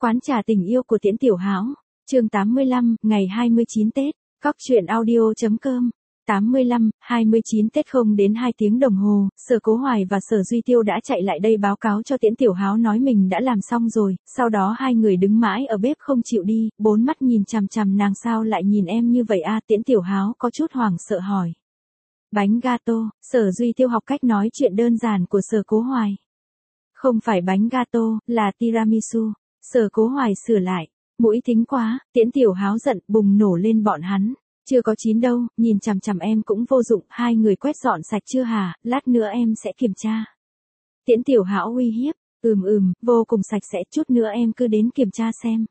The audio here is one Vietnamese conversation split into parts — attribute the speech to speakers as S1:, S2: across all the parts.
S1: Quán trà tình yêu của Tiễn Tiểu Háo, chương 85, ngày 29 Tết, Cóc truyện audio.com. 85, 29 Tết không đến 2 tiếng đồng hồ, Sở Cố Hoài và Sở Duy Tiêu đã chạy lại đây báo cáo cho Tiễn Tiểu Háo nói mình đã làm xong rồi, sau đó hai người đứng mãi ở bếp không chịu đi, bốn mắt nhìn chằm chằm nàng sao lại nhìn em như vậy a? Tiễn Tiểu Háo có chút hoảng sợ hỏi. Bánh gato, Sở Duy Tiêu học cách nói chuyện đơn giản của Sở Cố Hoài. Không phải bánh gato, là tiramisu, Sở Cố Hoài sửa lại. Mũi thính quá, Tiễn Tiểu Háo giận bùng nổ lên bọn hắn. Chưa có chín đâu, nhìn chằm chằm em cũng vô dụng, hai người quét dọn sạch chưa hả, lát nữa em sẽ kiểm tra. Tiễn Tiểu Hão uy hiếp, vô cùng sạch sẽ, chút nữa em cứ đến kiểm tra xem.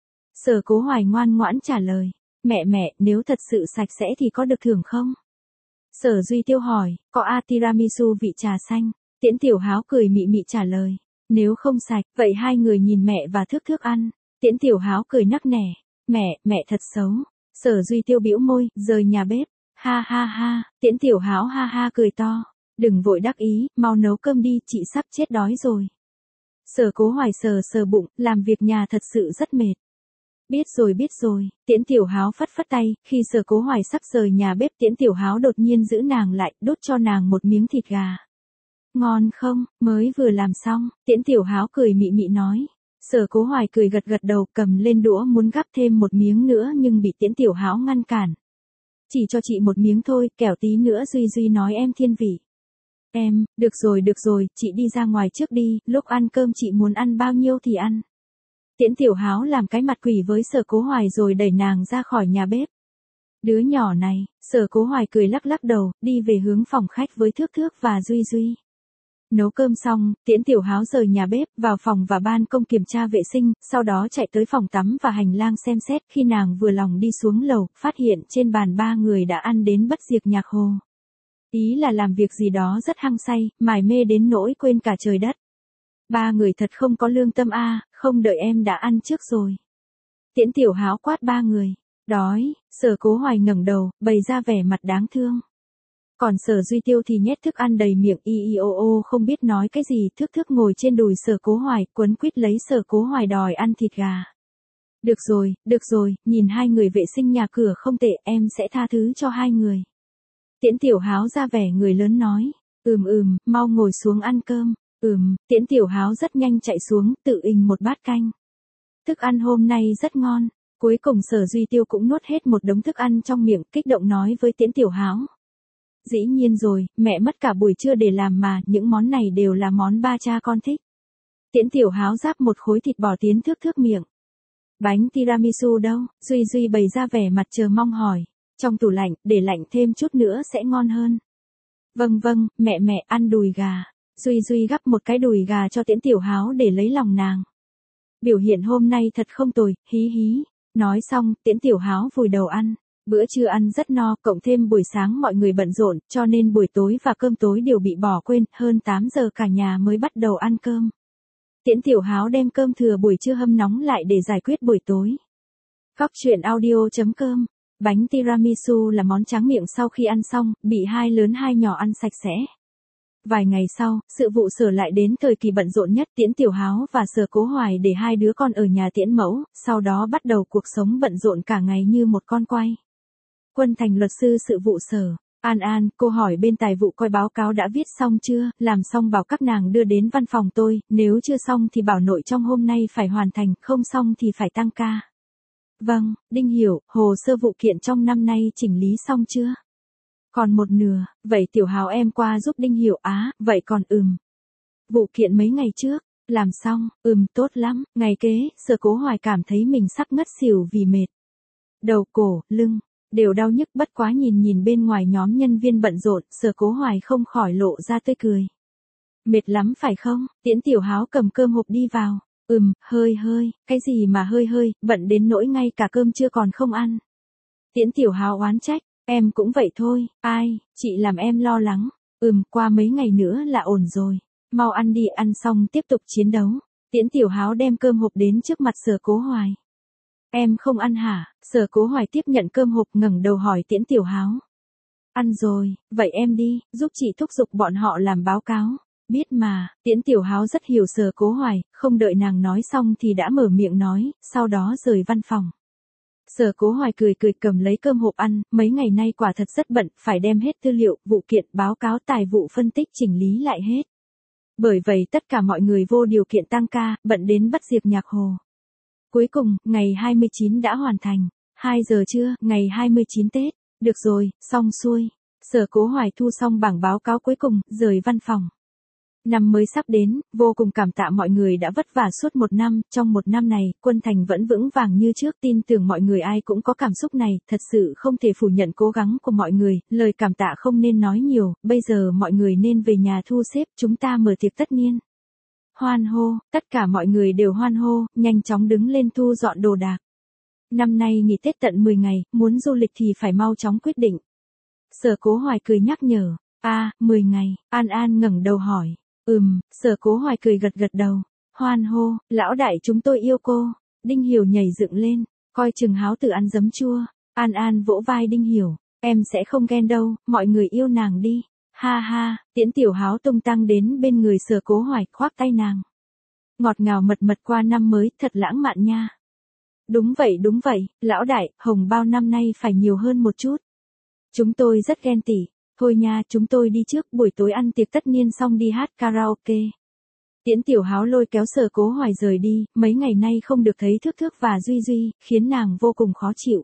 S1: Sở Cố Hoài ngoan ngoãn trả lời, mẹ, nếu thật sự sạch sẽ thì có được thưởng không? Sở Duy Tiêu hỏi, có tiramisu vị trà xanh, Tiễn Tiểu Háo cười mị mị trả lời, nếu không sạch, vậy hai người nhìn mẹ và thước ăn. Tiễn Tiểu Háo cười nắc nẻ, mẹ thật xấu. Sở Duy Tiêu bĩu môi, rời nhà bếp. Ha, Tiễn Tiểu Háo ha cười to. Đừng vội đắc ý, mau nấu cơm đi, chị sắp chết đói rồi. Sở Cố Hoài sờ bụng, làm việc nhà thật sự rất mệt. Biết rồi, Tiễn Tiểu Háo phất tay, khi Sở Cố Hoài sắp rời nhà bếp Tiễn Tiểu Háo đột nhiên giữ nàng lại, đút cho nàng một miếng thịt gà. Ngon không, mới vừa làm xong, Tiễn Tiểu Háo cười mị mị nói. Sở Cố Hoài cười gật đầu cầm lên đũa muốn gắp thêm một miếng nữa nhưng bị Tiễn Tiểu Háo ngăn cản. Chỉ cho chị một miếng thôi, kẻo tí nữa Duy nói em thiên vị. Em, được rồi, chị đi ra ngoài trước đi, lúc ăn cơm chị muốn ăn bao nhiêu thì ăn. Tiễn Tiểu Háo làm cái mặt quỷ với Sở Cố Hoài rồi đẩy nàng ra khỏi nhà bếp. Đứa nhỏ này, Sở Cố Hoài cười lắc đầu, đi về hướng phòng khách với Thước và Duy. Nấu cơm xong, Tiễn Tiểu Háo rời nhà bếp, vào phòng và ban công kiểm tra vệ sinh, sau đó chạy tới phòng tắm và hành lang xem xét, khi nàng vừa lòng đi xuống lầu, phát hiện trên bàn ba người đã ăn đến bất diệt nhạc hồ. Ý là làm việc gì đó rất hăng say, mải mê đến nỗi quên cả trời đất. Ba người thật không có lương tâm a, không đợi em đã ăn trước rồi. Tiễn Tiểu Háo quát ba người, đói, Sở Cố Hoài ngẩng đầu, bày ra vẻ mặt đáng thương. Còn Sở Duy Tiêu thì nhét thức ăn đầy miệng không biết nói cái gì, Thước ngồi trên đùi Sở Cố Hoài, quấn quýt lấy Sở Cố Hoài đòi ăn thịt gà. Được rồi, nhìn hai người vệ sinh nhà cửa không tệ, em sẽ tha thứ cho hai người. Tiễn Tiểu Háo ra vẻ người lớn nói, mau ngồi xuống ăn cơm. Tiễn Tiểu Háo rất nhanh chạy xuống, tự ình một bát canh. Thức ăn hôm nay rất ngon. Cuối cùng Sở Duy Tiêu cũng nuốt hết một đống thức ăn trong miệng, kích động nói với Tiễn Tiểu Háo. Dĩ nhiên rồi, mẹ mất cả buổi trưa để làm mà, những món này đều là món ba cha con thích. Tiễn Tiểu Háo ráp một khối thịt bò tiến Thước miệng. Bánh tiramisu đâu? Duy bày ra vẻ mặt chờ mong hỏi. Trong tủ lạnh, để lạnh thêm chút nữa sẽ ngon hơn. Vâng, mẹ ăn đùi gà. Duy gắp một cái đùi gà cho Tiễn Tiểu Háo để lấy lòng nàng. Biểu hiện hôm nay thật không tồi, hí. Nói xong, Tiễn Tiểu Háo vùi đầu ăn. Bữa trưa ăn rất no, cộng thêm buổi sáng mọi người bận rộn, cho nên buổi tối và cơm tối đều bị bỏ quên, hơn 8 giờ cả nhà mới bắt đầu ăn cơm. Tiễn Tiểu Háo đem cơm thừa buổi trưa hâm nóng lại để giải quyết buổi tối. Cóc truyện audio.com. Bánh tiramisu là món tráng miệng sau khi ăn xong, bị hai lớn hai nhỏ ăn sạch sẽ. Vài ngày sau, sự vụ Sở lại đến thời kỳ bận rộn nhất, Tiễn Tiểu Háo và Sở Cố Hoài để hai đứa con ở nhà Tiễn mẫu, sau đó bắt đầu cuộc sống bận rộn cả ngày như một con quay. Quân Thành luật sư sự vụ Sở. An, cô hỏi bên tài vụ coi báo cáo đã viết xong chưa, làm xong bảo các nàng đưa đến văn phòng tôi, nếu chưa xong thì bảo nội trong hôm nay phải hoàn thành, không xong thì phải tăng ca. Vâng, Đinh hiểu, hồ sơ vụ kiện trong năm nay chỉnh lý xong chưa? Còn một nửa, vậy Tiểu Háo em qua giúp Đinh hiểu vậy còn vụ kiện mấy ngày trước, làm xong, tốt lắm, ngày kế, Sở Cố Hoài cảm thấy mình sắp ngất xỉu vì mệt. Đầu cổ, lưng đều đau nhức, bất quá nhìn bên ngoài nhóm nhân viên bận rộn, Sở Cố Hoài không khỏi lộ ra tươi cười. Mệt lắm phải không? Tiễn Tiểu Háo cầm cơm hộp đi vào. Hơi, cái gì mà hơi, bận đến nỗi ngay cả cơm chưa còn không ăn. Tiễn Tiểu Háo oán trách, em cũng vậy thôi, chị làm em lo lắng. Qua mấy ngày nữa là ổn rồi. Mau ăn đi, ăn xong tiếp tục chiến đấu. Tiễn Tiểu Háo đem cơm hộp đến trước mặt Sở Cố Hoài. Em không ăn hả? Sở Cố Hoài tiếp nhận cơm hộp ngẩng đầu hỏi Tiễn Tiểu Háo. Ăn rồi, vậy em đi, giúp chị thúc giục bọn họ làm báo cáo. Biết mà, Tiễn Tiểu Háo rất hiểu Sở Cố Hoài, không đợi nàng nói xong thì đã mở miệng nói, sau đó rời văn phòng. Sở Cố Hoài cười cười cầm lấy cơm hộp ăn, mấy ngày nay quả thật rất bận, phải đem hết tư liệu, vụ kiện, báo cáo tài vụ phân tích chỉnh lý lại hết. Bởi vậy tất cả mọi người vô điều kiện tăng ca, bận đến bắt diệt nhạc hồ. Cuối cùng, ngày 29 đã hoàn thành. 2 giờ trưa, ngày 29 Tết. Được rồi, xong xuôi. Sở Cố Hoài thu xong bảng báo cáo cuối cùng, rời văn phòng. Năm mới sắp đến, vô cùng cảm tạ mọi người đã vất vả suốt một năm, trong một năm này, Quân Thành vẫn vững vàng như trước, tin tưởng mọi người ai cũng có cảm xúc này, thật sự không thể phủ nhận cố gắng của mọi người, lời cảm tạ không nên nói nhiều, bây giờ mọi người nên về nhà thu xếp, chúng ta mở tiệc tất niên. Hoan hô, tất cả mọi người đều hoan hô, nhanh chóng đứng lên thu dọn đồ đạc. Năm nay nghỉ Tết tận 10 ngày, muốn du lịch thì phải mau chóng quyết định. Sở Cố Hoài cười nhắc nhở, 10 ngày, An An ngẩng đầu hỏi. Sở Cố Hoài cười gật gật đầu. Hoan hô, lão đại chúng tôi yêu cô. Đinh Hiểu nhảy dựng lên, coi chừng Háo Tử ăn giấm chua. An An vỗ vai Đinh Hiểu, em sẽ không ghen đâu, mọi người yêu nàng đi. Ha ha, Tiễn Tiểu Háo tung tăng đến bên người Sở Cố Hoài, khoác tay nàng. Ngọt ngào mật mật qua năm mới, thật lãng mạn nha. Đúng vậy, lão đại, hồng bao năm nay phải nhiều hơn một chút. Chúng tôi rất ghen tị. Thôi nha, chúng tôi đi trước, buổi tối ăn tiệc tất niên xong đi hát karaoke. Tiễn Tiểu Háo lôi kéo Sở Cố Hoài rời đi, mấy ngày nay không được thấy Thước Thước và Duy Duy, khiến nàng vô cùng khó chịu.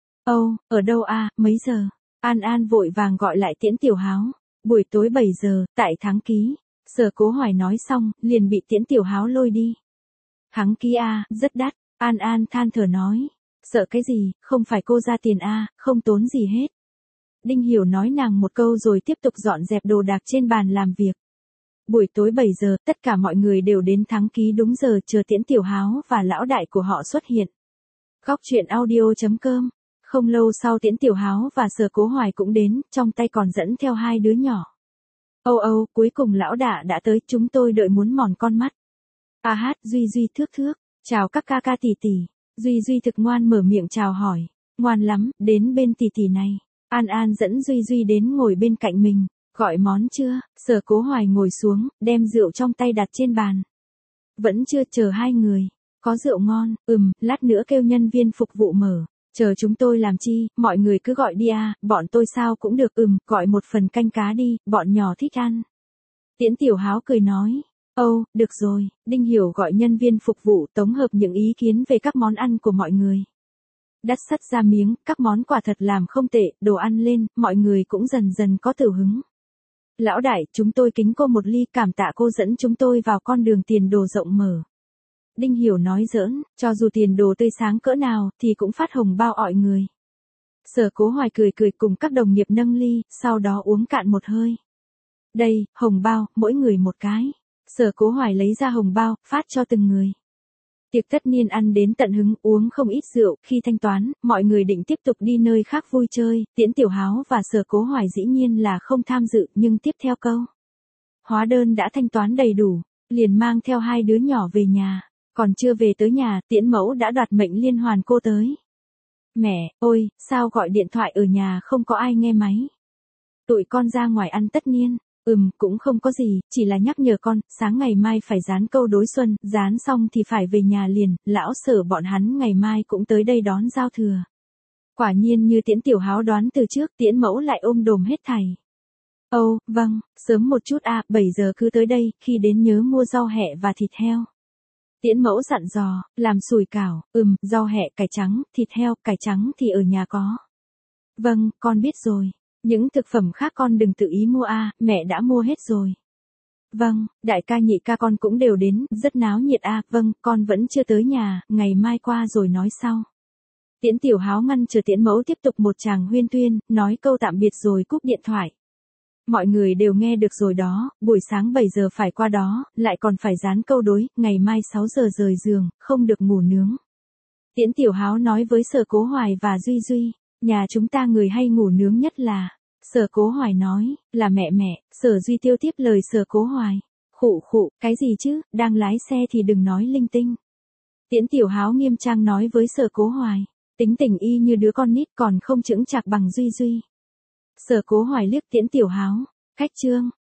S1: Ở đâu mấy giờ? An An vội vàng gọi lại Tiễn Tiểu Háo. Buổi tối 7 giờ, tại Thắng Ký. Sở Cố Hoài nói xong, liền bị Tiễn Tiểu Háo lôi đi. Thắng Ký rất đắt, An An than thở nói. Sợ cái gì, không phải cô ra tiền không tốn gì hết. Đinh Hiểu nói nàng một câu rồi tiếp tục dọn dẹp đồ đạc trên bàn làm việc. Buổi tối 7 giờ, tất cả mọi người đều đến Thắng Ký đúng giờ chờ Tiễn Tiểu Háo và lão đại của họ xuất hiện. Góc truyện audio.com. Không lâu sau Tiễn Tiểu Háo và Sở Cố Hoài cũng đến, trong tay còn dẫn theo 2 đứa nhỏ. Cuối cùng lão đại đã tới, chúng tôi đợi muốn mòn con mắt. Duy Duy Thước Thước, chào các ca ca tỷ tỷ. Duy Duy thực ngoan mở miệng chào hỏi. Ngoan lắm, đến bên tỷ tỷ này. An An dẫn Duy Duy đến ngồi bên cạnh mình. Gọi món chưa? Sở Cố Hoài ngồi xuống, đem rượu trong tay đặt trên bàn. Vẫn chưa, chờ 2 người. Có rượu ngon, lát nữa kêu nhân viên phục vụ mở. Chờ chúng tôi làm chi, mọi người cứ gọi đi bọn tôi sao cũng được, gọi một phần canh cá đi, bọn nhỏ thích ăn. Tiễn Tiểu Háo cười nói. Được rồi, Đinh Hiểu gọi nhân viên phục vụ tổng hợp những ý kiến về các món ăn của mọi người. Đắt sắt ra miếng, các món quả thật làm không tệ, đồ ăn lên, mọi người cũng dần dần có tửu hứng. Lão đại, chúng tôi kính cô một ly, cảm tạ cô dẫn chúng tôi vào con đường tiền đồ rộng mở. Đinh Hiểu nói giỡn, cho dù tiền đồ tươi sáng cỡ nào, thì cũng phát hồng bao ọi người. Sở Cố Hoài cười cười cùng các đồng nghiệp nâng ly, sau đó uống cạn một hơi. Đây, hồng bao, mỗi người một cái. Sở Cố Hoài lấy ra hồng bao, phát cho từng người. Tiệc tất niên ăn đến tận hứng, uống không ít rượu, khi thanh toán, mọi người định tiếp tục đi nơi khác vui chơi, Tiễn Tiểu Háo và Sở Cố Hoài dĩ nhiên là không tham dự, nhưng tiếp theo câu. Hóa đơn đã thanh toán đầy đủ, liền mang theo 2 đứa nhỏ về nhà, còn chưa về tới nhà, Tiễn Mẫu đã đoạt mệnh liên hoàn cô tới. Mẹ, ôi, sao gọi điện thoại ở nhà không có ai nghe máy? Tụi con ra ngoài ăn tất niên. Cũng không có gì, chỉ là nhắc nhở con, sáng ngày mai phải dán câu đối xuân, dán xong thì phải về nhà liền, lão Sở bọn hắn ngày mai cũng tới đây đón giao thừa. Quả nhiên như Tiễn Tiểu Háo đoán từ trước, Tiễn Mẫu lại ôm đồm hết thảy. Vâng, sớm một chút 7 giờ cứ tới đây, khi đến nhớ mua rau hẹ và thịt heo. Tiễn Mẫu dặn dò, làm sủi cảo, rau hẹ, cải trắng, thịt heo, cải trắng thì ở nhà có. Vâng, con biết rồi. Những thực phẩm khác con đừng tự ý mua mẹ đã mua hết rồi. Vâng, đại ca nhị ca con cũng đều đến, rất náo nhiệt vâng, con vẫn chưa tới nhà, ngày mai qua rồi nói sau. Tiễn Tiểu Háo ngăn chờ Tiễn Mẫu tiếp tục một tràng huyên thuyên, nói câu tạm biệt rồi cúp điện thoại. Mọi người đều nghe được rồi đó, buổi sáng 7 giờ phải qua đó, lại còn phải dán câu đối, ngày mai 6 giờ rời giường, không được ngủ nướng. Tiễn Tiểu Háo nói với Sở Cố Hoài và Duy Duy, nhà chúng ta người hay ngủ nướng nhất là. Sở Cố Hoài nói, là mẹ. Sở Duy Tiêu tiếp lời Sở Cố Hoài. Khụ, cái gì chứ, đang lái xe thì đừng nói linh tinh. Tiễn Tiểu Háo nghiêm trang nói với Sở Cố Hoài, tính tình y như đứa con nít còn không chững chạc bằng Duy Duy. Sở Cố Hoài liếc Tiễn Tiểu Háo, cách chương.